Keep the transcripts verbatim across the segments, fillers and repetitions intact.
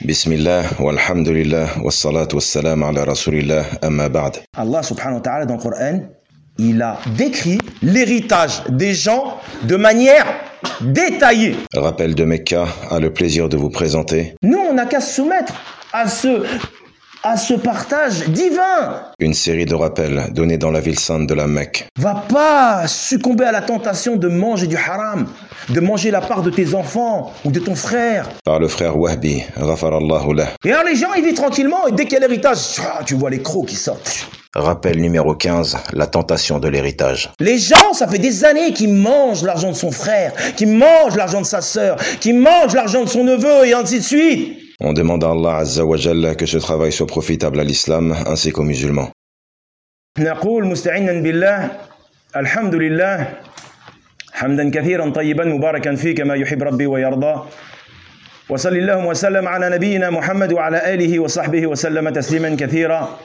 Bismillah, walhamdulillah, wassalatu wassalam ala rasulillah, amma ba'd. Allah subhanahu wa ta'ala dans le Coran, il a décrit l'héritage des gens de manière détaillée. Rappel de Mecca a le plaisir de vous présenter. Nous, on n'a qu'à se soumettre à ce, à ce partage divin. Une série de rappels donnés dans la ville sainte de la Mecque. Va pas succomber à la tentation de manger du haram, de manger la part de tes enfants ou de ton frère. Par le frère Wahbi, ghafarallahu lah. Et alors les gens, ils vivent tranquillement et dès qu'il y a l'héritage, tu vois les crocs qui sortent. Rappel numéro quinze, la tentation de l'héritage. Les gens, ça fait des années qu'ils mangent l'argent de son frère, qu'ils mangent l'argent de sa sœur, qu'ils mangent l'argent de son neveu et ainsi de suite. On demande à Allah Azza wa Jalla que ce travail soit profitable à l'islam ainsi qu'aux musulmans. نقول مستعينا بالله الحمد لله حمدا كثيرا طيبا مباركا فيه كما يحب ربي ويرضى وصلى اللهم وسلم على نبينا محمد وعلى آله وصحبه وسلم تسليما كثيرا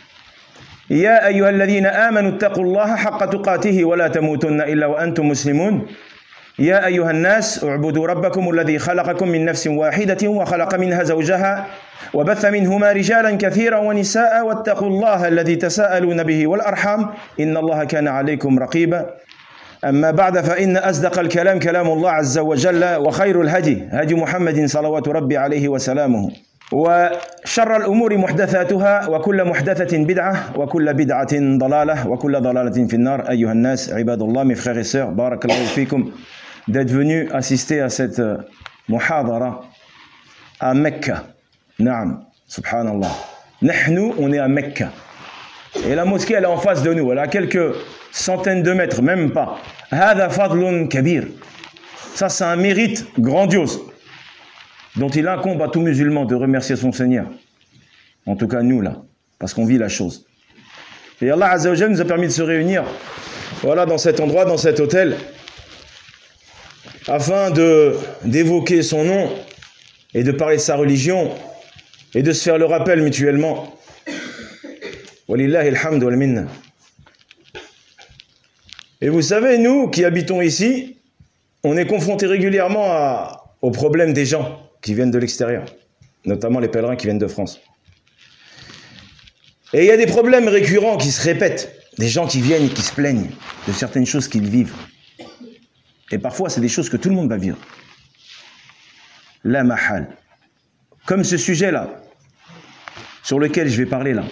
يا أيها الذين آمنوا اتقوا الله حق تقاته ولا تموتن إلا وأنتم مسلمون يا أيها الناس اعبدوا ربكم الذي خلقكم من نفس واحدة وخلق منها زوجها وبث منهما رجالا كثيرا ونساء واتقوا الله الذي تساءلون به والأرحام إن الله كان عليكم رقيبا أما بعد فإن أصدق الكلام كلام الله عز وجل وخير الهدي هدي محمد صلوات ربي عليه وسلامه وشر الأمور محدثاتها وكل محدثة بدعة وكل بدعة ضلالة وكل ضلالة في النار أيها الناس عباد الله mes frères et sœurs بارك الله فيكم d'être venus assister à cette muhadara à Mecca. Naam, subhanallah. Nahnu, on est à Mecca. Et la mosquée, elle est en face de nous. Elle est à quelques centaines de mètres, même pas. Hada fadlun kabir. Ça, c'est un mérite grandiose dont il incombe à tout musulman de remercier son Seigneur. En tout cas, nous, là, parce qu'on vit la chose. Et Allah Azza wa Jalla nous a permis de se réunir, voilà, dans cet endroit, dans cet hôtel, afin de d'évoquer son nom et de parler de sa religion et de se faire le rappel mutuellement. Walillahi alhamdu wal minna. Et vous savez, nous qui habitons ici, on est confrontés régulièrement à, aux problèmes des gens qui viennent de l'extérieur, notamment les pèlerins qui viennent de France. Et il y a des problèmes récurrents qui se répètent, des gens qui viennent et qui se plaignent de certaines choses qu'ils vivent. Et parfois, c'est des choses que tout le monde va vivre. La mahal. Comme ce sujet-là, sur lequel je vais parler là.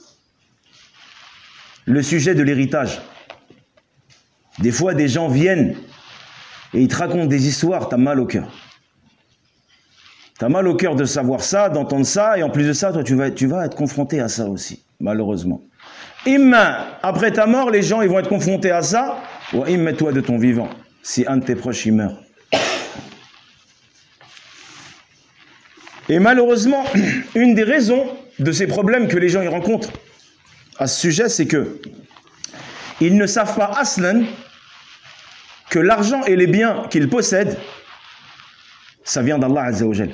Le sujet de l'héritage. Des fois, des gens viennent et ils te racontent des histoires, t'as mal au cœur. T'as mal au cœur de savoir ça, d'entendre ça, et en plus de ça, toi, tu vas, tu vas être confronté à ça aussi, malheureusement. Imma, après ta mort, les gens ils vont être confrontés à ça, ou imma toi de ton vivant. Si un de tes proches y meurt. Et malheureusement, une des raisons de ces problèmes que les gens y rencontrent à ce sujet, c'est que ils ne savent pas aslan que l'argent et les biens qu'ils possèdent, ça vient d'Allah Azza wa Jal.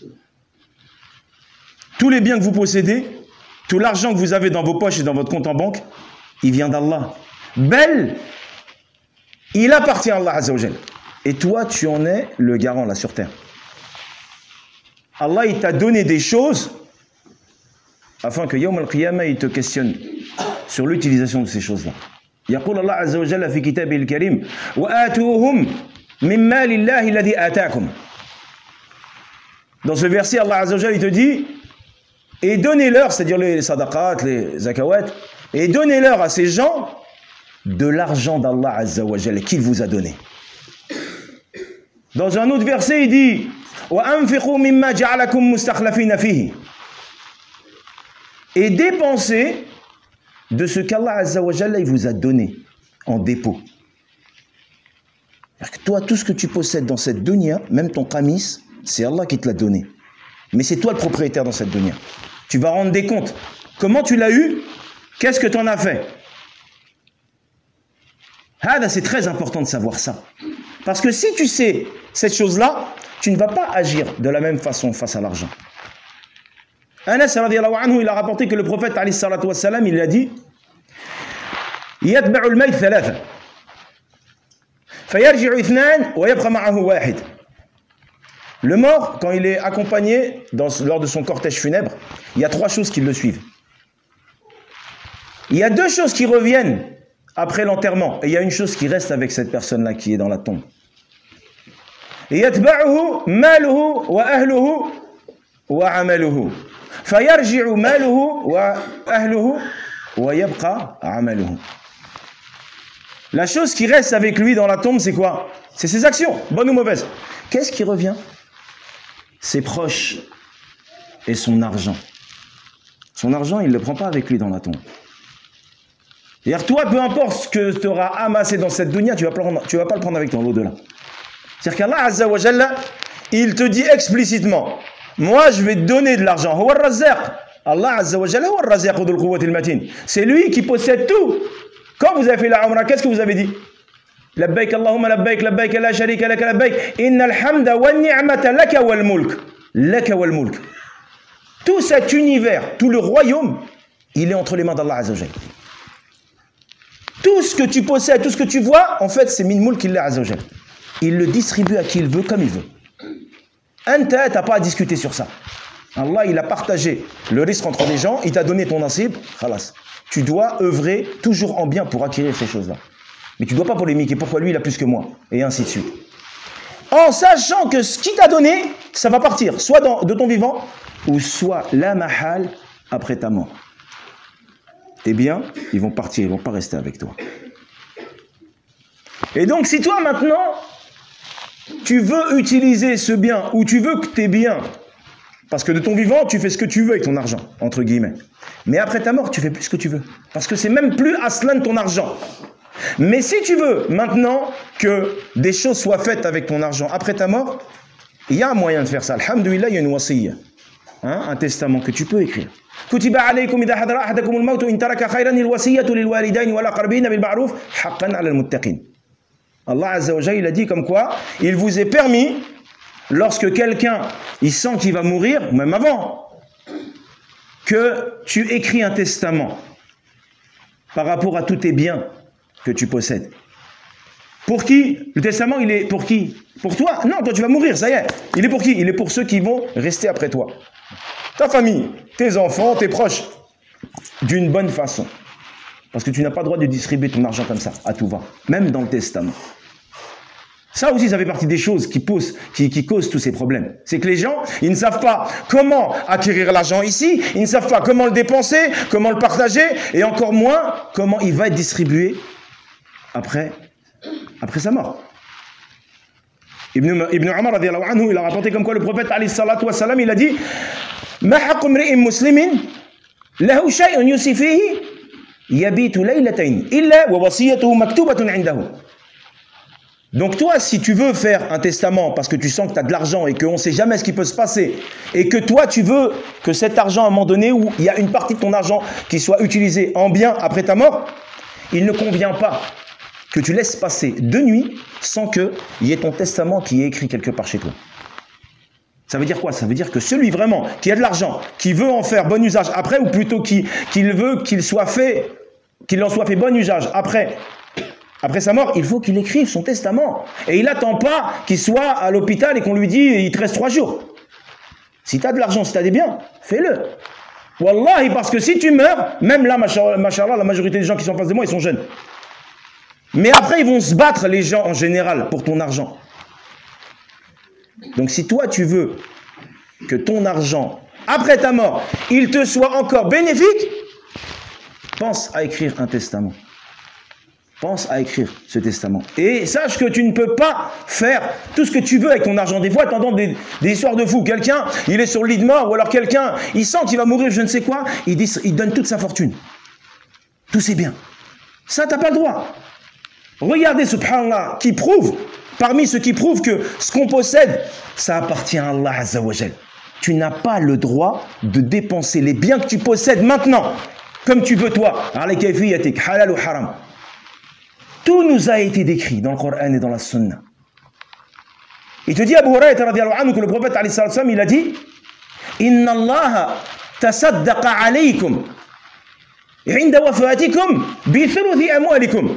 Tous les biens que vous possédez, tout l'argent que vous avez dans vos poches et dans votre compte en banque, il vient d'Allah. Belle, il appartient à Allah Azza wa Jal. Et toi, tu en es le garant là sur terre. Allah, il t'a donné des choses afin que Yawm al-Qiyamah, il te questionne sur l'utilisation de ces choses-là. يقول الله عز وجل في كتابه الكريم وآتوهم من مال الله الذي آتاكم. Dans ce verset, Allah Azza wa Jal, il te dit et donnez-leur, c'est-à-dire les sadaqat, les zakawat, et donnez-leur à ces gens de l'argent d'Allah Azza wa Jal qu'il vous a donné. Dans un autre verset, il dit وَأَنْفِقُوا مِمَّا جَعَلَكُمْ مُسْتَخْلَفِينَ فِيهِ. Et dépensez de ce qu'Allah Azza wa Jalla il vous a donné en dépôt. C'est-à-dire que toi, tout ce que tu possèdes dans cette dunya, même ton qamis, c'est Allah qui te l'a donné. Mais c'est toi le propriétaire dans cette dunya. Tu vas rendre des comptes. Comment tu l'as eu? Qu'est-ce que tu en as fait? Ah, c'est très important de savoir ça. Parce que si tu sais cette chose-là, tu ne vas pas agir de la même façon face à l'argent. Anas radiyallahu anhu, il a rapporté que le prophète alayhi salatu wassalam, il a dit يتبع الميت ثلاثة فيرجع اثنان ويبقى معه واحد Le mort, quand il est accompagné dans, lors de son cortège funèbre, il y a trois choses qui le suivent. Il y a deux choses qui reviennent après l'enterrement, et il y a une chose qui reste avec cette personne-là qui est dans la tombe. يتبعه ماله وأهله وعمله فيرجع ماله وأهله ويبقى عمله. La chose qui reste avec lui dans la tombe, c'est quoi? C'est ses actions, bonnes ou mauvaises. Qu'est-ce qui revient? Ses proches et son argent. Son argent, il ne le prend pas avec lui dans la tombe. C'est-à-dire, toi, peu importe ce que tu auras amassé dans cette dunya, tu ne vas, vas pas le prendre avec toi l'au-delà. C'est-à-dire qu'Allah Azza wa Jalla, il te dit explicitement, moi je vais te donner de l'argent. Allah Azza wa Jalla, c'est lui qui possède tout. Quand vous avez fait la Umrah, qu'est-ce que vous avez dit? Labbaik Allahumma labbaik, labbaik la sharika laka labbaik, innal hamda wan ni'mata laka wal mulk. Laka wal mulk. Tout cet univers, tout le royaume, il est entre les mains d'Allah Azza wa Jalla. Tout ce que tu possèdes, tout ce que tu vois, en fait, c'est min mulk illa Azza wa Jalla. Il le distribue à qui il veut, comme il veut. Anta, t'as pas à discuter sur ça. Allah, il a partagé le risque entre les gens, il t'a donné ton nasib, khalas. Tu dois œuvrer toujours en bien pour acquérir ces choses-là. Mais tu ne dois pas polémiquer, pourquoi lui il a plus que moi, et ainsi de suite. En sachant que ce qu'il t'a donné, ça va partir, soit dans, de ton vivant, ou soit la mahal après ta mort. Eh bien, ils vont partir, ils ne vont pas rester avec toi. Et donc, si toi maintenant, tu veux utiliser ce bien, ou tu veux que tes biens, parce que de ton vivant, tu fais ce que tu veux avec ton argent, entre guillemets. Mais après ta mort, tu fais plus ce que tu veux. Parce que c'est même plus aslan ton argent. Mais si tu veux maintenant que des choses soient faites avec ton argent après ta mort, il y a un moyen de faire ça. Alhamdulillah, il y a une wasiyya. Hein, un testament que tu peux écrire. Kutiba alaykum idha hadara ahadakum al-maut in taraka khayran al-wasiyyatu lil-walidayn wal-aqrabin bil-ma'ruf haqqan 'ala al-muttaqin. Allah Azza wa Jalla, il a dit comme quoi il vous est permis, lorsque quelqu'un il sent qu'il va mourir, même avant, que tu écris un testament par rapport à tous tes biens que tu possèdes. Pour qui? Le testament, il est pour qui? Pour toi? Non, toi tu vas mourir, ça y est. Il est pour qui? Il est pour ceux qui vont rester après toi. Ta famille, tes enfants, tes proches. D'une bonne façon. Parce que tu n'as pas le droit de distribuer ton argent comme ça, à tout va. Même dans le testament. Ça aussi, ça fait partie des choses qui, posent, qui, qui causent tous ces problèmes. C'est que les gens, ils ne savent pas comment acquérir l'argent ici, ils ne savent pas comment le dépenser, comment le partager, et encore moins comment il va être distribué après, après sa mort. Ibn, Ibn Umar, anhu, il a rapporté comme quoi le prophète, alayhi salatu wa salam, il a dit « Ma haqqu mri'in muslimin lahu shay'un yusifihi yabitu laylatayn illa wa wasiyatuhu maktubatun 'indahu » Donc toi, si tu veux faire un testament parce que tu sens que tu as de l'argent et qu'on ne sait jamais ce qui peut se passer, et que toi, tu veux que cet argent, à un moment donné, où il y a une partie de ton argent qui soit utilisée en bien après ta mort, il ne convient pas que tu laisses passer deux nuits sans qu'il y ait ton testament qui est écrit quelque part chez toi. Ça veut dire quoi? Ça veut dire que celui vraiment qui a de l'argent, qui veut en faire bon usage après, ou plutôt qui, qu'il veut qu'il soit fait, qu'il en soit fait bon usage après, Après sa mort, il faut qu'il écrive son testament. Et il n'attend pas qu'il soit à l'hôpital et qu'on lui dit il te reste trois jours. Si tu as de l'argent, si tu as des biens, fais-le. Wallahi, parce que si tu meurs, même là, machallah, la majorité des gens qui sont en face de moi, ils sont jeunes. Mais après, ils vont se battre, les gens en général, pour ton argent. Donc si toi, tu veux que ton argent, après ta mort, il te soit encore bénéfique, pense à écrire un testament. Pense à écrire ce testament. Et sache que tu ne peux pas faire tout ce que tu veux avec ton argent. Des fois, tu entends des, des histoires de fous. Quelqu'un, il est sur le lit de mort, ou alors quelqu'un, il sent qu'il va mourir, je ne sais quoi, il, dit, il donne toute sa fortune. Tous ses biens. Ça, tu n'as pas le droit. Regardez, subhanallah, qui prouve, parmi ceux qui prouvent que ce qu'on possède, ça appartient à Allah Azza wa Jal. Tu n'as pas le droit de dépenser les biens que tu possèdes maintenant, comme tu veux toi. Halal ou haram. Tout nous a été décrit dans le Coran et dans la Sunna. Il te dit, Abu Hurayrata radiyallahu anhu, que le prophète alayhi salatu wasalam, il a dit Inna Allah tasaddaqa alaykum inda wafatikum bi thuluthi amwalikum.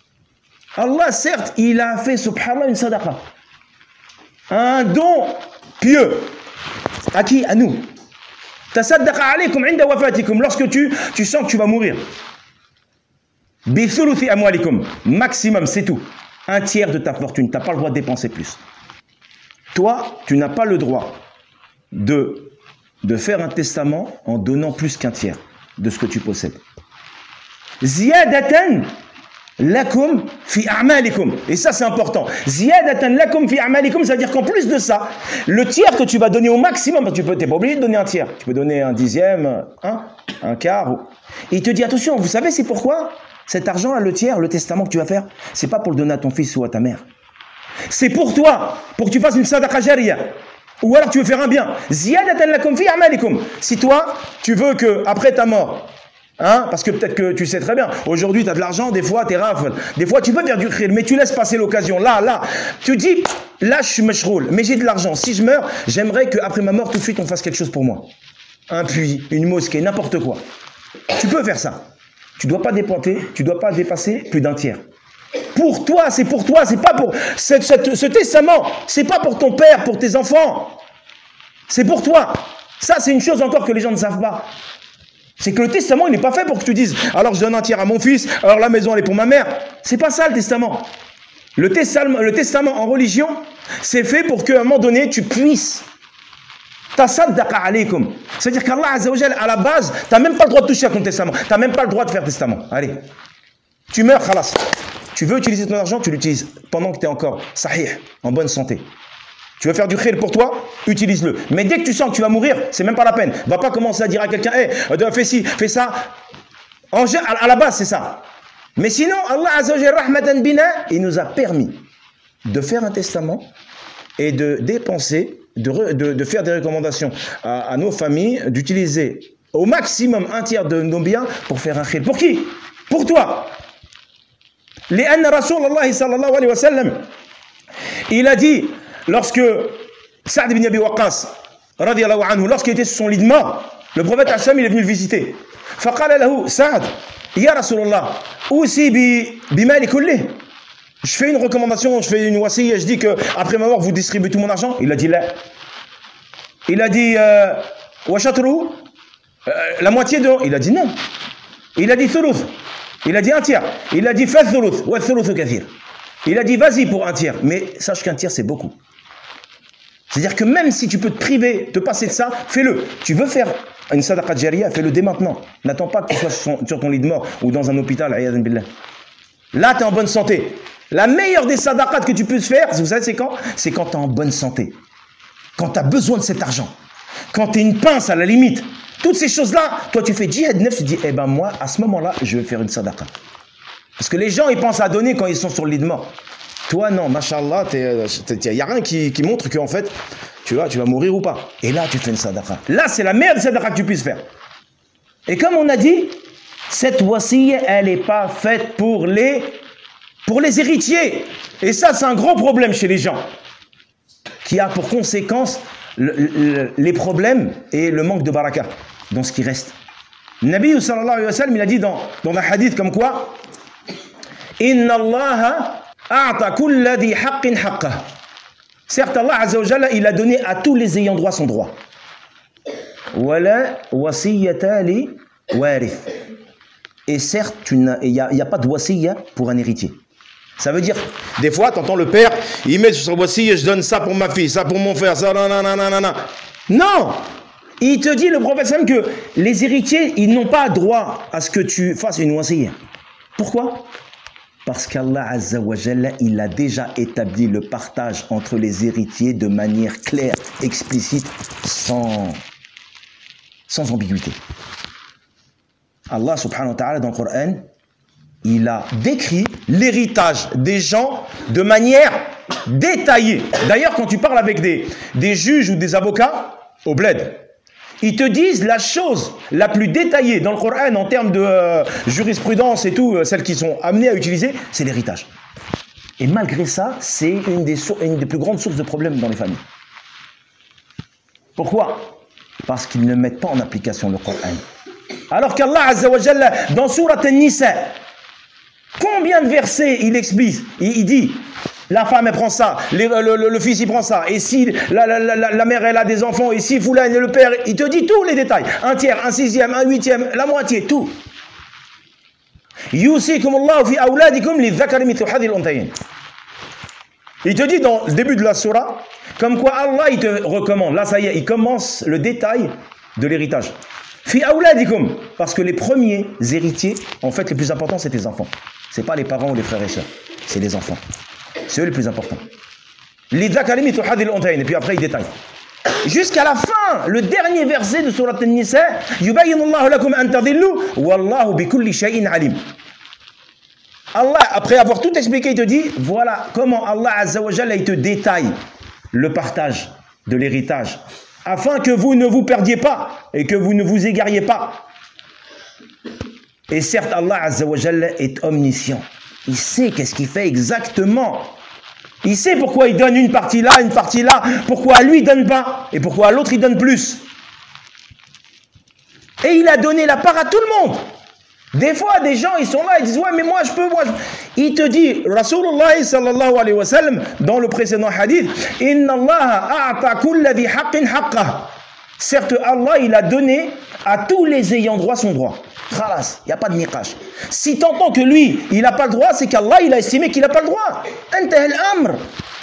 Allah, certes, il a fait, subhanallah, une sadaqa. Un don pieux. À qui? À nous. Tasaddaqa alaykum inda wafatikum, lorsque tu, tu sens que tu vas mourir. Bi thuluthi amwalikum, maximum, c'est tout. Un tiers de ta fortune, tu n'as pas le droit de dépenser plus. Toi, tu n'as pas le droit de, de faire un testament en donnant plus qu'un tiers de ce que tu possèdes. Ziyadatan lakum fi a'malikum. Et ça, c'est important. Ziyadatan lakum fi a'malikum, ça veut dire qu'en plus de ça, le tiers que tu vas donner au maximum, tu n'es pas obligé de donner un tiers. Tu peux donner un dixième, un, un quart. Et il te dit, attention, vous savez, c'est pourquoi cet argent, le tiers, le testament que tu vas faire, c'est pas pour le donner à ton fils ou à ta mère. C'est pour toi, pour que tu fasses une sadaqa jariya. Ou alors tu veux faire un bien. Ziyadatan lakum fi a'malikum. Si toi, tu veux que après ta mort, hein, parce que peut-être que tu sais très bien, aujourd'hui tu as de l'argent, des fois tu es rafle, des fois tu peux faire du khir, mais tu laisses passer l'occasion. Là, là, tu dis, là je suis mashroul, mais j'ai de l'argent. Si je meurs, j'aimerais qu'après ma mort, tout de suite on fasse quelque chose pour moi. Un puits, une mosquée, n'importe quoi. Tu peux faire ça. Tu ne dois pas dépenser, tu dois pas dépasser plus d'un tiers. Pour toi, c'est pour toi, c'est pas pour cette, cette, ce testament, c'est pas pour ton père, pour tes enfants. C'est pour toi. Ça, c'est une chose encore que les gens ne savent pas. C'est que le testament, il n'est pas fait pour que tu dises, alors je donne un tiers à mon fils, alors la maison, elle est pour ma mère. C'est pas ça le testament. Le testament, le testament en religion, c'est fait pour qu'à un moment donné, tu puisses. Tasaddaqa alaykum. C'est-à-dire qu'Allah Azza wa Jal, à la base, tu n'as même pas le droit de toucher à ton testament. Tu n'as même pas le droit de faire testament. Allez. Tu meurs, khalas. Tu veux utiliser ton argent, tu l'utilises pendant que tu es encore sahih, en bonne santé. Tu veux faire du khir pour toi, utilise-le. Mais dès que tu sens que tu vas mourir, c'est même pas la peine. Va pas commencer à dire à quelqu'un, hey, fais ci, fais ça. En, à la base, c'est ça. Mais sinon, Allah Azza wa Jal, rahmatan bina, il nous a permis de faire un testament et de dépenser, de, re, de, de faire des recommandations à, à nos familles, d'utiliser au maximum un tiers de nos biens pour faire un khir. Pour qui? Pour toi. لأن رسول الله صلى الله عليه وسلم il a dit lorsque Sa'd ibn Abi Waqqas radiyallahu anhu, lorsqu'il était sur son lit de mort, le prophète Hassan il est venu le visiter. فقال له سعد يا رسول الله أوصي بمالي كله. Je fais une recommandation, je fais une wasiya, je dis que après ma mort vous distribuez tout mon argent. Il a dit là. Il a dit wa shatruhu, la moitié de. Il a dit non. Il a dit thuluth. Il a dit un tiers. Il a dit fa thuluth wa thuluth kathir. Il a dit vas-y pour un tiers, mais sache qu'un tiers c'est beaucoup. C'est-à-dire que même si tu peux te priver, te passer de ça, fais-le. Tu veux faire une sadaqa jariya, fais-le dès maintenant. N'attends pas que tu sois sur ton lit de mort ou dans un hôpital. Là, tu es en bonne santé. La meilleure des sadaqat que tu peux faire, vous savez c'est quand? C'est quand tu es en bonne santé. Quand tu as besoin de cet argent. Quand tu es une pince à la limite. Toutes ces choses-là, toi tu fais djihad neuf, tu dis, eh ben moi, à ce moment-là, je vais faire une sadaqa. Parce que les gens, ils pensent à donner quand ils sont sur le lit de mort. Toi, non, mashallah, il n'y a rien qui, qui montre qu'en fait, tu vas, tu vas mourir ou pas. Et là, tu fais une sadaqa. Là, c'est la meilleure sadaqa que tu puisses faire. Et comme on a dit, cette wasiya, elle n'est pas faite pour les, pour les héritiers. Et ça, c'est un gros problème chez les gens. Qui a pour conséquence le, le, les problèmes et le manque de baraka dans ce qui reste. Nabi sallallahu alayhi wa sallam, il a dit dans, dans un hadith comme quoi Inna Allah a'ta kulla di haqqin haqqah. Certes, Allah Azza wa Jalla, il a donné à tous les ayants droit son droit. Wala wasiyata li warith. Et certes, il n'y a, a pas de wasiya pour un héritier. Ça veut dire, des fois, tu entends le père, il met sur son wasiya, je donne ça pour ma fille, ça pour mon frère, ça, nanana. Non! Il te dit, le prophète Sam, que les héritiers, ils n'ont pas droit à ce que tu fasses une wasiya. Pourquoi? Parce qu'Allah Azza wa Jalla, il a déjà établi le partage entre les héritiers de manière claire, explicite, sans, sans ambiguïté. Allah subhanahu wa ta'ala dans le Coran, il a décrit l'héritage des gens de manière détaillée. D'ailleurs, quand tu parles avec des, des juges ou des avocats au bled, ils te disent la chose la plus détaillée dans le Coran en termes de euh, jurisprudence et tout, euh, celles qui sont amenées à utiliser, c'est l'héritage. Et malgré ça, c'est une des, une des plus grandes sources de problèmes dans les familles. Pourquoi? Parce qu'ils ne mettent pas en application le Coran. Alors qu'Allah Azza wa Jalla, dans Surat An-Nisa, combien de versets il explique, il, il dit la femme elle prend ça, les, le, le, le fils il prend ça, et si la, la, la, la mère elle a des enfants, et si Foulane et le père, il te dit tous les détails, un tiers, un sixième, un huitième, la moitié, tout. Yusikum Allah fi awladikum lidhakari mithlu hadhil unthayayn. Il te dit dans le début de la surah, comme quoi Allah il te recommande, là ça y est, il commence le détail de l'héritage. Fi awladikum, parce que les premiers héritiers, en fait les plus importants c'est tes enfants. C'est pas les parents ou les frères et sœurs, c'est les enfants. C'est eux les plus importants. Et puis après il détaille. Jusqu'à la fin, le dernier verset de Surat An-Nisa, Yubayyinullahu lakum an tadillu wallahu bikulli shay'in alim. Allah, après avoir tout expliqué, il te dit, voilà comment Allah Azza wa Jalla il te détaille le partage de l'héritage, afin que vous ne vous perdiez pas et que vous ne vous égariez pas. Et certes, Allah Azza wa Jalla est omniscient. Il sait qu'est-ce qu'il fait exactement. Il sait pourquoi il donne une partie là, une partie là, pourquoi à lui il donne pas, et pourquoi à l'autre il donne plus. Et il a donné la part à tout le monde. Des fois, des gens, ils sont là, ils disent, ouais, mais moi je peux, moi je... Il te dit, Rasulullah sallallahu alayhi wa sallam, dans le précédent hadith, Inna Allah a'ta kulla dhi haqqin haqqah. Certes, Allah, il a donné à tous les ayants droit son droit. Khalas, il n'y a pas de niqash. Si t'entends que lui, il n'a pas le droit, c'est qu'Allah, il a estimé qu'il n'a pas le droit. Intahal amr.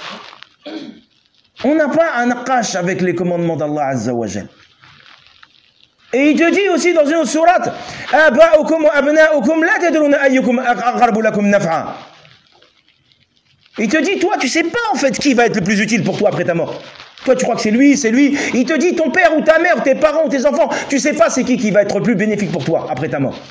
On n'a pas un niqash avec les commandements d'Allah Azza wa Jal. Et il te dit aussi dans une autre sourate, Aba'ukum wa abna'ukum la tadruna ayyukum aqrabu lakum naf'a. Il te dit, toi, tu sais pas en fait qui va être le plus utile pour toi après ta mort. Toi, tu crois que c'est lui, c'est lui. Il te dit, ton père ou ta mère, ou tes parents ou tes enfants, tu sais pas c'est qui qui va être le plus bénéfique pour toi après ta mort.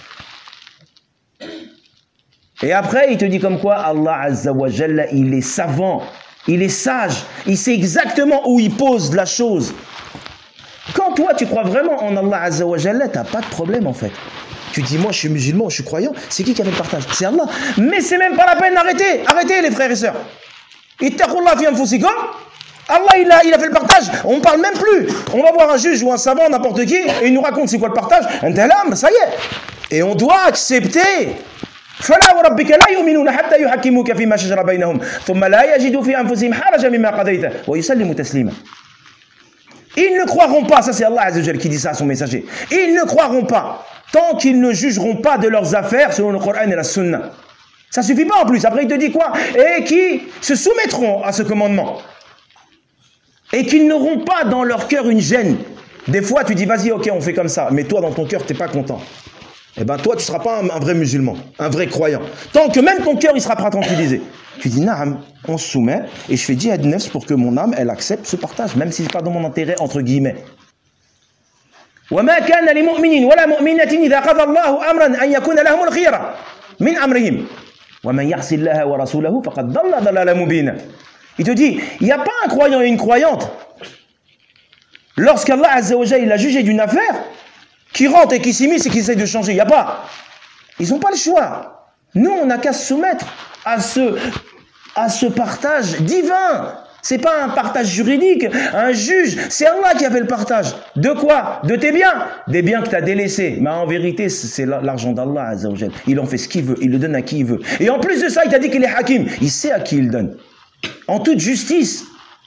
Et après, il te dit comme quoi Allah Azza wa Jalla, il est savant, il est sage, il sait exactement où il pose la chose. Quand toi, tu crois vraiment en Allah Azza wa Jalla, tu n'as pas de problème en fait. Tu dis, moi je suis musulman, je suis croyant, c'est qui qui a fait le partage? C'est Allah. Mais c'est même pas la peine d'arrêter. Arrêtez les frères et sœurs. Ittaqullah fi anfusikum. Allah il a, il a fait le partage, on ne parle même plus. On va voir un juge ou un savant, n'importe qui, et il nous raconte c'est quoi le partage. Un tel homme, ça y est. Et on doit accepter. فلا وربك لا يؤمنون حتى يحكموك فيما شجر بينهم ثم لا يجدوا في أنفسهم حرجا مما قضيت ويسلموا تسليما. Ils ne croiront pas, ça c'est Allah Azza wa Jalla qui dit ça à son messager. Ils ne croiront pas tant qu'ils ne jugeront pas de leurs affaires selon le Coran et la Sunna. Ça suffit pas en plus. Après il te dit quoi? Et qui se soumettront à ce commandement. Et qu'ils n'auront pas dans leur cœur une gêne. Des fois, tu dis, vas-y, ok, on fait comme ça. Mais toi, dans ton cœur, tu n'es pas content. Eh bien, toi, tu ne seras pas un, un vrai musulman, un vrai croyant. Tant que même ton cœur, il ne sera pas tranquillisé. Tu dis, naam, on se soumet et je fais djihad nafs pour que mon âme, elle accepte ce partage, même si ce n'est pas dans mon intérêt, entre guillemets. وَمَا كَانَ لِمُؤْمِنٍ وَلَا مُؤْمِنَةٍ إِذَا قَضَى اللَّهُ أَمْرًا أَنْ يَكُونَ لَهُمُ الْخِيَرَةُ مِنْ أَمْرِهِمْ وَمَنْ يَعْصِ اللَّهَ وَرَسُولَهُ فَقَدْ ضَلَّ ضَلَالًا مُبِينًا. Il te dit, il n'y a pas un croyant et une croyante, lorsqu'Allah Azza wa Jalla il a jugé d'une affaire, qui rentre et qui s'immisce et qui essaie de changer. Il n'y a pas. Ils n'ont pas le choix. Nous, on n'a qu'à se soumettre à ce, à ce partage divin. Ce n'est pas un partage juridique, un juge. C'est Allah qui a fait le partage. De quoi? De tes biens. Des biens que tu as délaissés. Mais en vérité, c'est l'argent d'Allah Azza wa Jalla. Il en fait ce qu'il veut. Il le donne à qui il veut. Et en plus de ça, il t'a dit qu'il est hakim. Il sait à qui il donne. En toute justice.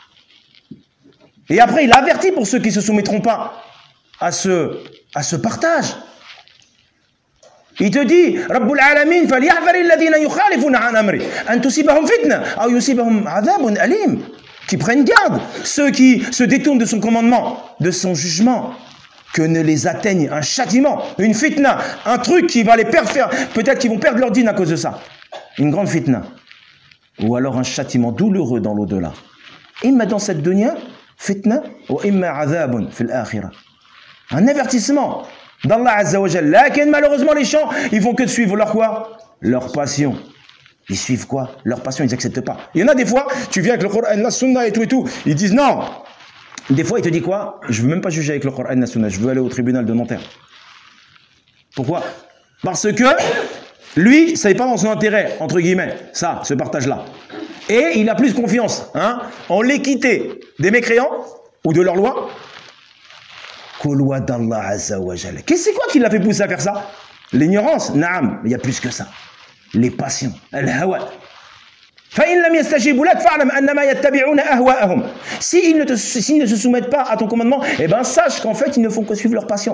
Et après, il a averti pour ceux qui ne se soumettront pas à ce, à ce partage. Il te dit, Rabbul Alamin, فَلْيَحْذَرِ الَّذِينَ يُخَالِفُونَ عَنْ أَمْرِهِ أَنْ تُصِيبَهُمْ فِتْنَةٌ أَوْ يُصِيبَهُمْ عَذَابٌ أَلِيمٌ. Qui prennent garde, ceux qui se détournent de son commandement, de son jugement, que ne les atteigne un châtiment, une fitna, un truc qui va les perdre, peut-être qu'ils vont perdre leur dîne à cause de ça. Une grande fitna. Ou alors un châtiment douloureux dans l'au-delà. Imma dans cette dunya, fitna, ou imma azabun fil akhirah. Un avertissement d'Allah Azza wa Jalla. Lakin malheureusement les gens, ils font que de suivre leur quoi? Leur passion. Ils suivent quoi? Leur passion, ils n'acceptent pas. Il y en a des fois, tu viens avec le Coran, la Sunna et tout et tout, ils disent non. Des fois, il te dit quoi? Je veux même pas juger avec le Coran, la Sunna, je veux aller au tribunal de Nanterre. Pourquoi? Parce que lui, ça n'est pas dans son intérêt, entre guillemets, ça, ce partage-là. Et il a plus confiance hein, en l'équité des mécréants ou de leur loi qu'aux lois d'Allah Azza wa Jalla. Qu'est-ce que c'est quoi qui l'a fait pousser à faire ça? L'ignorance? Naam, il y a plus que ça. Les passions, al-hawa. S'ils ne, te, s'ils ne se soumettent pas à ton commandement, eh ben sache qu'en fait ils ne font que suivre leur passion.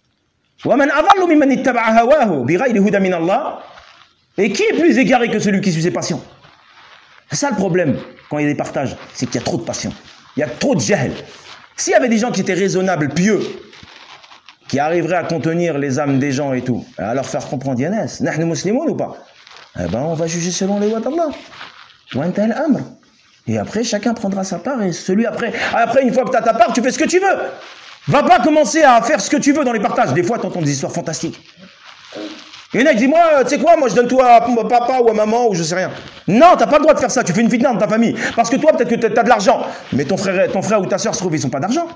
Et qui est plus égaré que celui qui suit ses passions? C'est ça le problème quand il y a des partages, c'est qu'il y a trop de passion, il y a trop de jahl. S'il y avait des gens qui étaient raisonnables, pieux, qui arriveraient à contenir les âmes des gens et tout, à leur faire comprendre, Yanas, nahnu muslimoun ou pas? Eh ben on va juger selon les lois d'Allah. Et après, chacun prendra sa part. Et celui après, après une fois que tu as ta part, tu fais ce que tu veux. Va pas commencer à faire ce que tu veux dans les partages. Des fois, tu entends des histoires fantastiques. Il y en a qui disent, moi, tu sais quoi, moi je donne tout à papa ou à maman ou je sais rien. Non, tu n'as pas le droit de faire ça. Tu fais une fitna dans ta famille. Parce que toi, peut-être que tu as de l'argent. Mais ton frère, ton frère ou ta soeur se trouve, ils n'ont pas d'argent.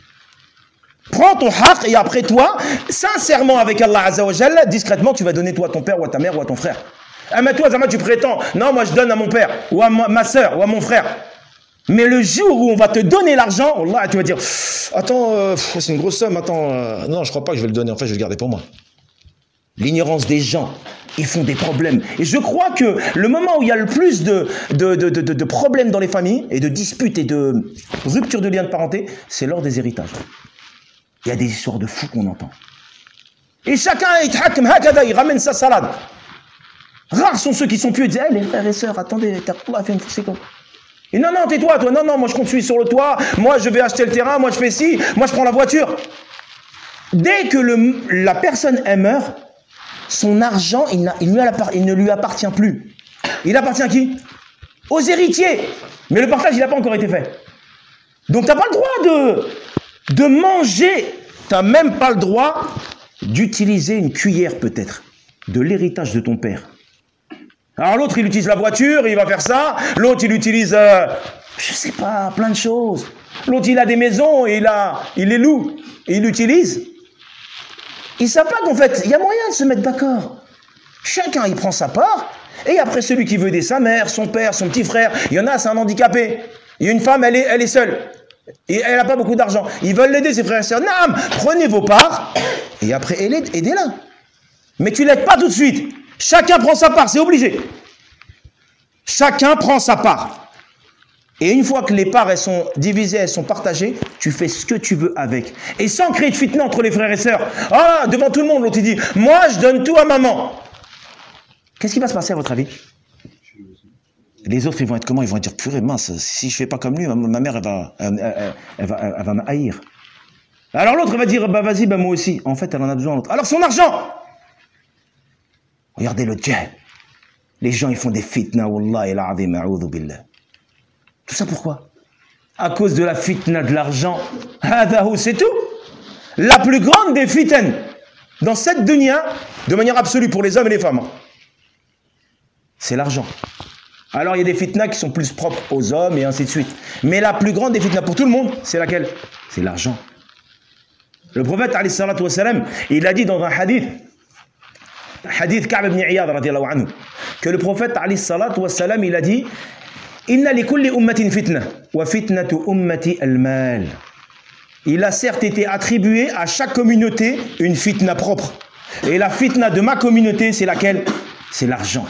Prends ton haq et après toi, sincèrement avec Allah Azza wa Jalla, discrètement, tu vas donner toi à ton père ou à ta mère ou à ton frère. Ah mais toi, Zama, tu prétends, non, moi je donne à mon père, ou à ma, ma soeur, ou à mon frère. Mais le jour où on va te donner l'argent, Allah, tu vas dire, attends, euh, c'est une grosse somme, attends, euh, non, je crois pas que je vais le donner, en fait, je vais le garder pour moi. L'ignorance des gens, ils font des problèmes. Et je crois que le moment où il y a le plus de, de, de, de, de problèmes dans les familles, et de disputes et de ruptures de liens de parenté, c'est lors des héritages. Il y a des histoires de fous qu'on entend. Et chacun, il ramène sa salade. Rares sont ceux qui sont pieux et disent, hey, les frères et sœurs, attendez, Allah fait une fousse. Et non, non, tais-toi, toi, non, non, moi je construis sur le toit, moi je vais acheter le terrain, moi je fais ci, moi je prends la voiture. Dès que le, la personne elle meurt, son argent, il, il, lui il ne lui appartient plus. Il appartient à qui? Aux héritiers. Mais le partage, il n'a pas encore été fait. Donc tu n'as pas le droit de, de manger, tu n'as même pas le droit d'utiliser une cuillère peut-être, de l'héritage de ton père. Alors l'autre, il utilise la voiture, il va faire ça. L'autre, il utilise, euh, je sais pas, plein de choses. L'autre, il a des maisons et il, a, il les loue. Et il l'utilise. Ils ne savent pas qu'en fait, il y a moyen de se mettre d'accord. Chacun, il prend sa part. Et après, celui qui veut aider sa mère, son père, son petit frère, il y en a, c'est un handicapé. Il y a une femme, elle est, elle est seule. Et elle n'a pas beaucoup d'argent. Ils veulent l'aider, ses frères et sœurs. Non, prenez vos parts. Et après, aidez-la. Mais tu ne l'aides pas tout de suite. Chacun prend sa part, c'est obligé. Chacun prend sa part. Et une fois que les parts elles sont divisées, elles sont partagées, tu fais ce que tu veux avec. Et sans créer de fitna entre les frères et sœurs. Ah, devant tout le monde, l'autre il dit, moi je donne tout à maman. Qu'est-ce qui va se passer à votre avis? Les autres ils vont être comment? Ils vont dire, purée mince, si je fais pas comme lui, ma, ma mère elle va, elle, elle, elle va, elle va me haïr. Alors l'autre va dire, bah vas-y, bah moi aussi. En fait, elle en a besoin l'autre. Alors son argent. Regardez le djihad. Les gens, ils font des fitna, wallahi al-azim, a'udhu billah. Tout ça pourquoi? À cause de la fitna de l'argent. C'est tout. La plus grande des fitnes dans cette dunya, de manière absolue pour les hommes et les femmes, c'est l'argent. Alors il y a des fitnas qui sont plus propres aux hommes et ainsi de suite. Mais la plus grande des fitnas pour tout le monde, c'est laquelle? C'est l'argent. Le prophète, alayhi salatu wa salam, il a dit dans un hadith, hadith Ka'b ibn Iyad radiyallahu anhu, que le prophète alayhi salatu wa salam, il a dit, inna li kulli ummatin fitna wa fitnatu ummati al-mal. Il a certes été attribué à chaque communauté une fitna propre. Et la fitna de ma communauté, c'est laquelle? C'est l'argent.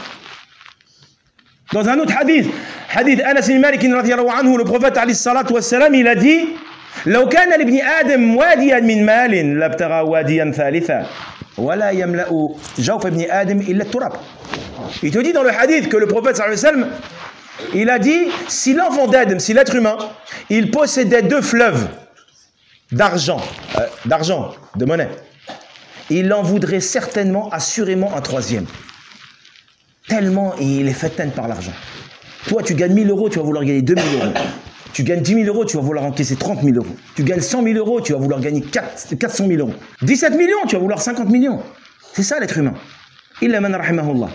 Dans un autre hadith, hadith Anas ibn Malik radiyallahu anhu, le prophète alayhi salatu wa salam, il a dit, لو كان لابن آدم واديا من مال لابتغى واديا ثالثا ولا يملأ جوف ابن آدم إلا التراب. Il te dit dans le hadith que le prophète sallallahu alayhi wa sallam, il a dit, si l'enfant d'Adam, si l'être humain, il possédait deux fleuves d'argent, euh, d'argent, de monnaie, il en voudrait certainement, assurément un troisième. Tellement il est fatane par l'argent. Toi, tu gagnes mille euros, tu vas vouloir gagner deux mille euros. Tu gagnes dix mille euros, tu vas vouloir encaisser trente mille euros. Tu gagnes cent mille euros, tu vas vouloir gagner quatre cent mille euros. dix-sept millions, tu vas vouloir cinquante millions. C'est ça l'être humain. Illa man rahimahullah.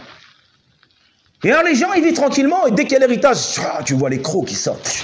Et alors les gens, ils vivent tranquillement et dès qu'il y a l'héritage, tu vois les crocs qui sortent.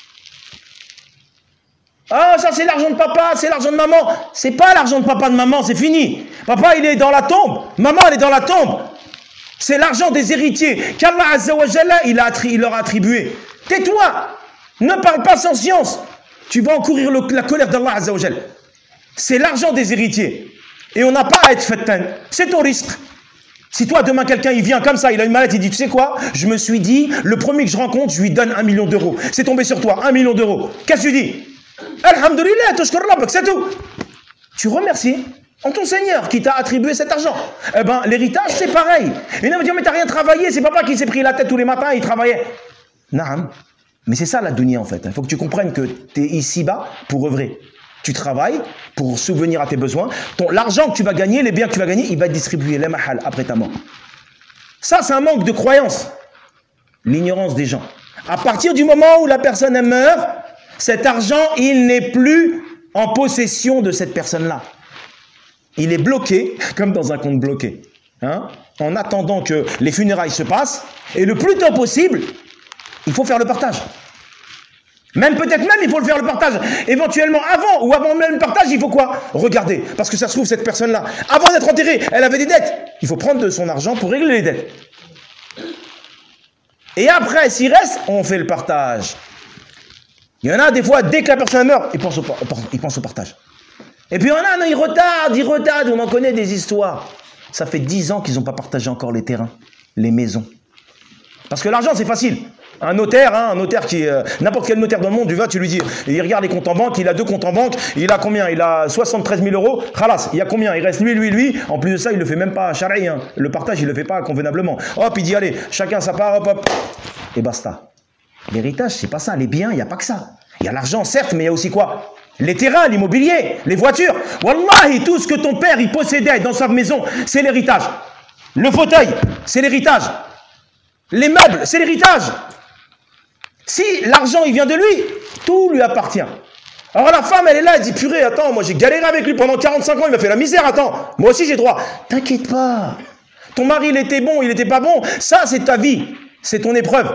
Ah, ça c'est l'argent de papa, c'est l'argent de maman. C'est pas l'argent de papa, de maman, c'est fini. Papa, il est dans la tombe. Maman, elle est dans la tombe. C'est l'argent des héritiers qu'Allah Azza wa Jalla, il, a, il leur a attribué. Tais-toi. Ne parle pas sans science. Tu vas encourir le, la colère d'Allah Azza wa Jalla. C'est l'argent des héritiers. Et on n'a pas à être fatan. C'est ton risque. Si toi, demain, quelqu'un, il vient comme ça, il a une maladie, il dit, tu sais quoi, je me suis dit, le premier que je rencontre, je lui donne un million d'euros. C'est tombé sur toi, un million d'euros. Qu'est-ce que tu dis? Alhamdulillah, tashkur rabbak, c'est tout. Tu remercies en ton Seigneur qui t'a attribué cet argent. Eh ben, l'héritage, c'est pareil. Il va dire, mais t'as rien travaillé, c'est papa qui s'est pris la tête tous les matins, il travaillait. Naam. Mais c'est ça la dunya en fait. Il faut que tu comprennes que tu es ici-bas pour œuvrer. Tu travailles pour subvenir à tes besoins. L'argent que tu vas gagner, les biens que tu vas gagner, il va être distribué, les mahal, après ta mort. Ça, c'est un manque de croyance. L'ignorance des gens. À partir du moment où la personne elle meurt, cet argent, il n'est plus en possession de cette personne-là. Il est bloqué, comme dans un compte bloqué. Hein, en attendant que les funérailles se passent. Et le plus tôt possible, il faut faire le partage. Même peut-être même, il faut le faire le partage. Éventuellement, avant ou avant même le partage, il faut quoi? Regarder. Parce que ça se trouve, cette personne-là, avant d'être enterrée, elle avait des dettes. Il faut prendre de son argent pour régler les dettes. Et après, s'il reste, on fait le partage. Il y en a des fois, dès que la personne meurt, il pense au, il pense au partage. Et puis il y en a, non, il retarde, il retarde. On en connaît des histoires. Ça fait dix ans qu'ils n'ont pas partagé encore les terrains, les maisons. Parce que l'argent, c'est facile. Un notaire, hein, un notaire qui, euh, n'importe quel notaire dans le monde, tu vas, tu lui dis, il regarde les comptes en banque, il a deux comptes en banque, il a combien? Il a soixante-treize mille euros, khalas, il y a combien? Il reste lui, lui, lui. En plus de ça, il le fait même pas charaï, hein. Le partage, il le fait pas convenablement. Hop, il dit, allez, chacun sa part, hop, hop. Et basta. L'héritage, c'est pas ça. Les biens, il n'y a pas que ça. Il y a l'argent, certes, mais il y a aussi quoi? Les terrains, l'immobilier, les voitures. Wallahi, tout ce que ton père, il possédait dans sa maison, c'est l'héritage. Le fauteuil, c'est l'héritage. Les meubles, c'est l'héritage. Si l'argent, il vient de lui, tout lui appartient. Alors la femme, elle est là, elle dit, purée, attends, moi j'ai galéré avec lui pendant quarante-cinq ans, il m'a fait la misère, attends, moi aussi j'ai droit. T'inquiète pas. Ton mari, il était bon, il était pas bon, ça c'est ta vie, c'est ton épreuve.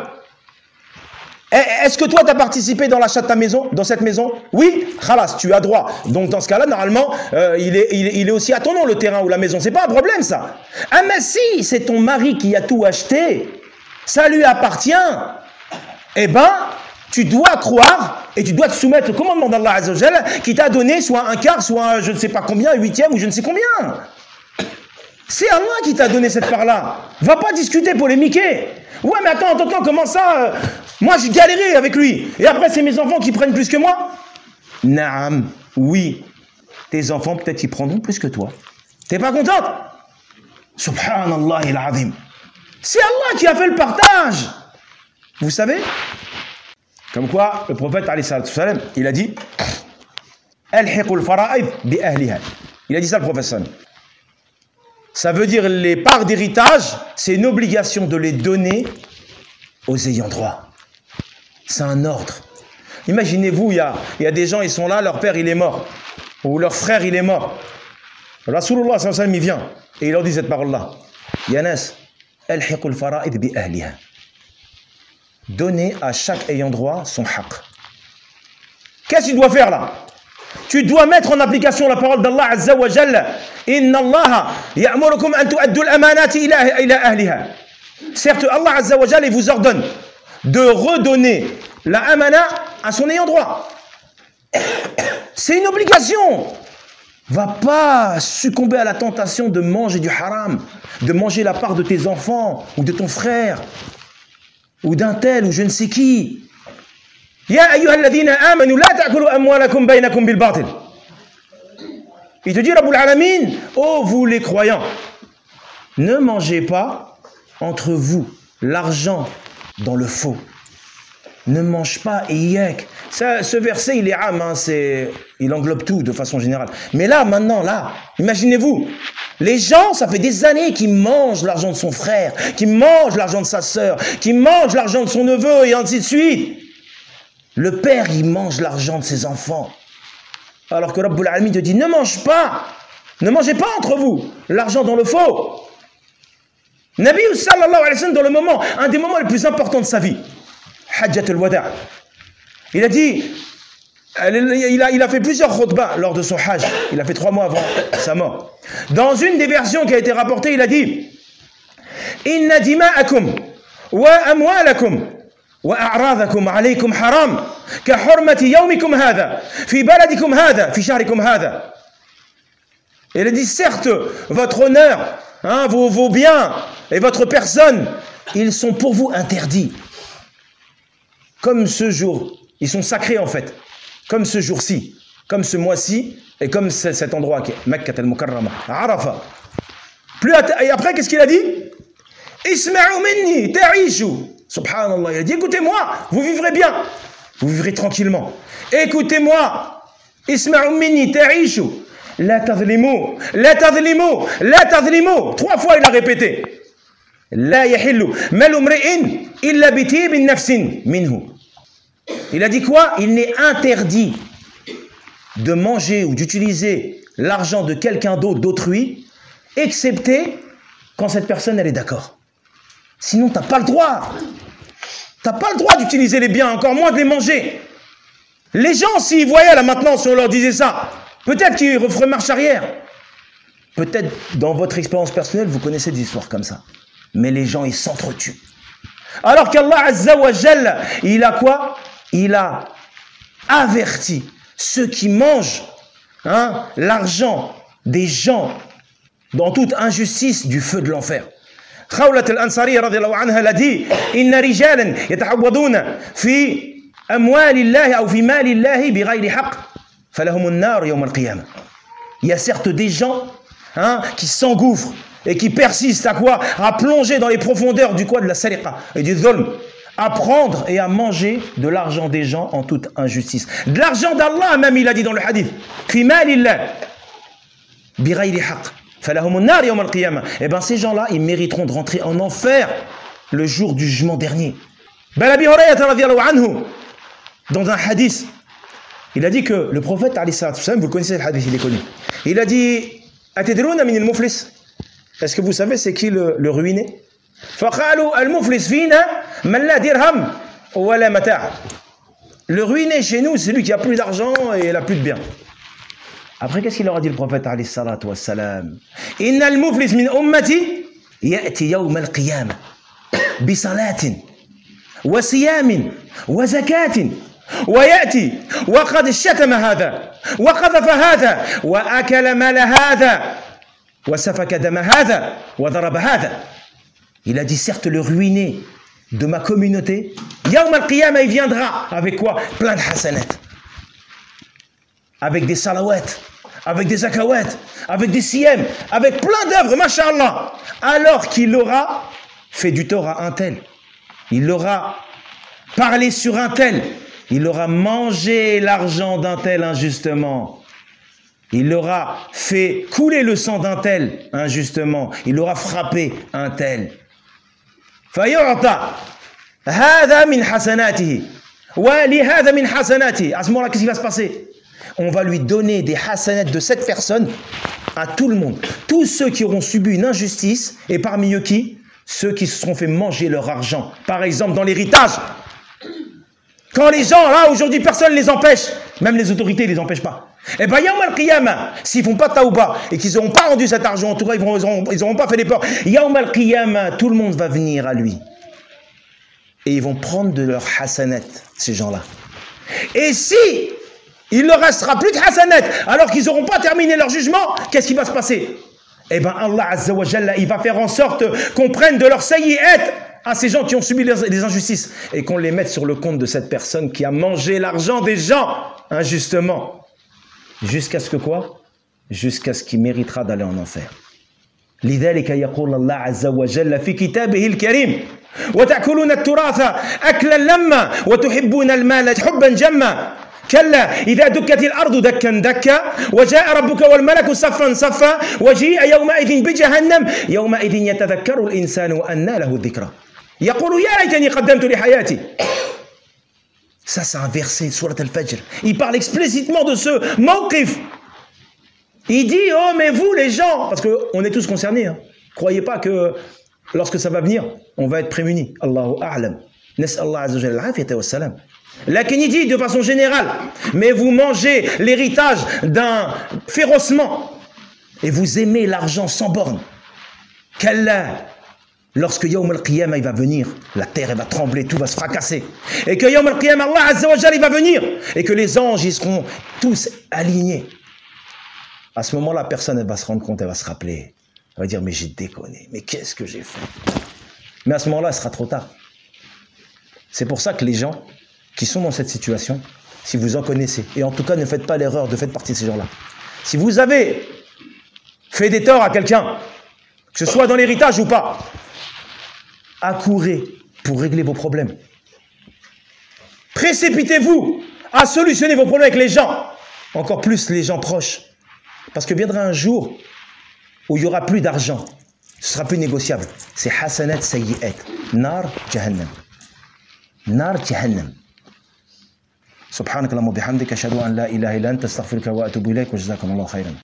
Est-ce que toi, tu as participé dans l'achat de ta maison, dans cette maison? Oui, khalas, tu as droit. Donc dans ce cas-là, normalement, euh, il, est, il, est, il est aussi à ton nom, le terrain ou la maison. C'est pas un problème, ça. Ah mais si, c'est ton mari qui a tout acheté, ça lui appartient. Eh ben, tu dois croire et tu dois te soumettre au commandement d'Allah Azza wa Jalla qui t'a donné soit un quart, soit un je ne sais pas combien, un huitième ou je ne sais combien. C'est Allah qui t'a donné cette part-là. Va pas discuter, polémiquer. Ouais, mais attends, attends, comment ça euh, moi, j'ai galéré avec lui. Et après, c'est mes enfants qui prennent plus que moi? Naam, oui. Tes enfants, peut-être, ils prendront plus que toi. T'es pas contente? Subhanallah il-azim. C'est Allah qui a fait le partage. Vous savez? Comme quoi, le prophète, il a dit Alhiqul fara'id bi ahliha. Il a dit ça, le prophète. Ça veut dire les parts d'héritage, c'est une obligation de les donner aux ayants droit. C'est un ordre. Imaginez-vous, il y a, il y a des gens, ils sont là, leur père il est mort, ou leur frère il est mort. Rasulullah sallallahu alayhi wa sallam il vient, et il leur dit cette parole-là. Yanas, alhiqul fara'id bi ahliha. Donnez à chaque ayant droit son haqq. Qu'est-ce que tu dois faire là? Tu dois mettre en application la parole d'Allah Azza wa Jalla. Inna Allah ya'murukum an tu'addu al-amanati ila ila ahliha. Certes, Allah Azza wa Jalla vous ordonne de redonner la amana à son ayant droit. C'est une obligation. Va pas succomber à la tentation de manger du haram, de manger la part de tes enfants ou de ton frère ou d'un tel ou je ne sais qui. Ya ayyuhalladhina amanu la ta'kulu amwalakum bainakum bil batil. Il te dit Rabbul Alamin, oh vous les croyants, ne mangez pas entre vous l'argent dans le faux. Ne mange pas iyyak. Ça, ce verset il est âme, hein, c'est, il englobe tout de façon générale. Mais là, maintenant, là, imaginez-vous, les gens, ça fait des années qu'ils mangent l'argent de son frère, qu'ils mangent l'argent de sa sœur, qu'ils mangent l'argent de son neveu et ainsi de suite. Le père, il mange l'argent de ses enfants. Alors que Rabbul Alamin te dit, ne mange pas, ne mangez pas entre vous l'argent dans le faux. Nabi sallallahu alayhi wa sallam, dans le moment, un des moments les plus importants de sa vie, Hajjat al-Wada', il a dit, il a, il a fait plusieurs khutbah lors de son hajj, il a fait trois mois avant sa mort. Dans une des versions qui a été rapportée, il a dit, Inna dima'akum wa amwalakum وأعراضكم عليكم حرام كحرمة يومكم هذا في بلدكم هذا في شهركم هذا. Il a dit certes votre honneur, hein, vos, vos biens et votre personne, ils sont pour vous interdits. Comme ce jour, ils sont sacrés en fait, comme ce jour-ci, comme ce mois-ci, et comme cet endroit qui est Mekkat al-Mukarrama, Arafat. Plus et après, qu'est-ce qu'il a dit? Isma'u minni ta'ishu. Subhanallah, il a dit, écoutez-moi, vous vivrez bien, vous vivrez tranquillement. Écoutez-moi, Isma'u minni ta'ishu. La tadlimu, la tadlimu, la tadlimu. Trois fois il a répété. La yahillu mal umri'in illa bitibin nafsin minhu. Il a dit quoi? Il n'est interdit de manger ou d'utiliser l'argent de quelqu'un d'autre, d'autrui, excepté quand cette personne elle est d'accord. Sinon tu n'as pas le droit. Tu n'as pas le droit d'utiliser les biens, encore moins de les manger. Les gens, s'ils voyaient là maintenant, si on leur disait ça, peut-être qu'ils referaient marche arrière. Peut-être dans votre expérience personnelle, vous connaissez des histoires comme ça. Mais les gens, ils s'entretuent. Alors qu'Allah Azza wa Jalla, il a quoi? Il a averti ceux qui mangent hein, l'argent des gens dans toute injustice du feu de l'enfer. Khawlat al-Ansari radiyallahu anha l'a dit, inna rijalan yata'awwaduna fi amwalillahi ou fi malillahi bighayri haqq falahum an-nar yawm al-qiyamah. Il y a certes des gens hein, qui s'engouffrent et qui persistent à quoi? À plonger dans les profondeurs du quoi? De la sariqa et du dhulm, à prendre et à manger de l'argent des gens en toute injustice. De l'argent d'Allah, même il a dit dans le hadith, fi malillah bighayri haqq falahum an-nar yawm al-qiyamah. Eh bien ces gens-là, ils mériteront de rentrer en enfer le jour du jugement dernier. Ben Abi Hurayrata radiyallahu anhu, dans un hadith, il a dit que le prophète, alayhi salatu wassalam, vous connaissez le hadith, il est connu. Il a dit, atadruna min al-muflis? Est-ce que vous savez c'est qui le, le ruiné? Faqalu al-muflis fina man la dirham wa la mata'. Le ruiné chez nous, c'est celui qui a plus d'argent et il a plus de biens. Après, qu'est-ce qu'il leur a dit le prophète alayhi salatu wassalam? Inna al-muflis min ummati ya'ti yawm al-qiyamah bi salatin wa siyamin wa zakatin ويأتي وقد شتم هذا وقذف هذا وأكل مال هذا وسفك دم هذا وضرب هذا. Il a dit certes le ruiné de ma communauté, Yawm al-Qiyamah il viendra avec quoi? Plein de hasanat, avec des salawat, avec des zakawat, avec des siyam, avec plein d'œuvres, masha'Allah, alors qu'il aura fait du tort à un tel, il aura parlé sur un tel, il aura mangé l'argent d'un tel injustement. Il aura fait couler le sang d'un tel injustement. Il aura frappé un tel. فَيُعْطَى هَذَا مِنْ حَسَنَاتِهِ وَلِهَذَا مِنْ حَسَنَاتِهِ. À ce moment-là, qu'est-ce qui va se passer? On va lui donner des hasanats de cette personne à tout le monde. Tous ceux qui auront subi une injustice, et parmi eux qui? Ceux qui se seront fait manger leur argent. Par exemple, dans l'héritage. Quand les gens, là, aujourd'hui, personne ne les empêche, même les autorités ne les empêchent pas. Eh bien, Yawm al-Qiyamah, s'ils ne font pas taouba et qu'ils n'auront pas rendu cet argent, en tout cas, ils n'auront pas fait les ports, Yawm al-Qiyamah, tout le monde va venir à lui. Et ils vont prendre de leur hasanat, ces gens-là. Et si il ne leur restera plus de hasanat, alors qu'ils n'auront pas terminé leur jugement, qu'est-ce qui va se passer? Eh bien, Allah Azza wa Jalla, il va faire en sorte qu'on prenne de leur sayyi'at à ces gens qui ont subi des injustices et qu'on les mette sur le compte de cette personne qui a mangé l'argent des gens injustement. Jusqu'à ce que quoi? Jusqu'à ce qu'il méritera d'aller en enfer. لذلك يقول الله عز وجل في كتابه الكريم وتأكلون التراث أكلا لما وتحبون المال حبا جما كلا إذا دكت الأرض دكا دكا وجاء ربك والملك صفا صفا وجيء يومئذ بجهنم يومئذ يتذكر الإنسان وأنى له الذكرى يقول يا ليتني قدمت لحياتي. Ça, c'est un verset, Surat al-Fajr. Il parle explicitement de ce mawqif. Il dit, oh, mais vous, les gens, parce qu'on est tous concernés, hein. Croyez pas que lorsque ça va venir, on va être prémunis. Allahu a'lam. Nas'Allah azza wa jalla al-afiyata wa salam. Lakin il dit de façon générale, mais vous mangez l'héritage d'un férocement et vous aimez l'argent sans borne. Kalla. Lorsque Yawm al-Qiyamah il va venir, la terre elle va trembler, tout va se fracasser. Et que Yawm al-Qiyamah, Allah Azza wa Jalla il va venir. Et que les anges ils seront tous alignés. À ce moment-là, personne elle va se rendre compte, elle va se rappeler. On va dire, mais j'ai déconné, mais qu'est-ce que j'ai fait? Mais à ce moment-là, ce sera trop tard. C'est pour ça que les gens qui sont dans cette situation, si vous en connaissez, et en tout cas ne faites pas l'erreur de faire partie de ces gens-là. Si vous avez fait des torts à quelqu'un, que ce soit dans l'héritage ou pas, accourez pour régler vos problèmes. Précipitez-vous à solutionner vos problèmes avec les gens, encore plus les gens proches. Parce que viendra un jour où il n'y aura plus d'argent, ce sera plus négociable. C'est hasanat sayyi'at, nar jahannam. Nar jahannam. سبحانك اللهم وبحمدك أشهد أن لا إله إلا أنت أستغفرك وأتوب إليك وجزاكم الله خيرا.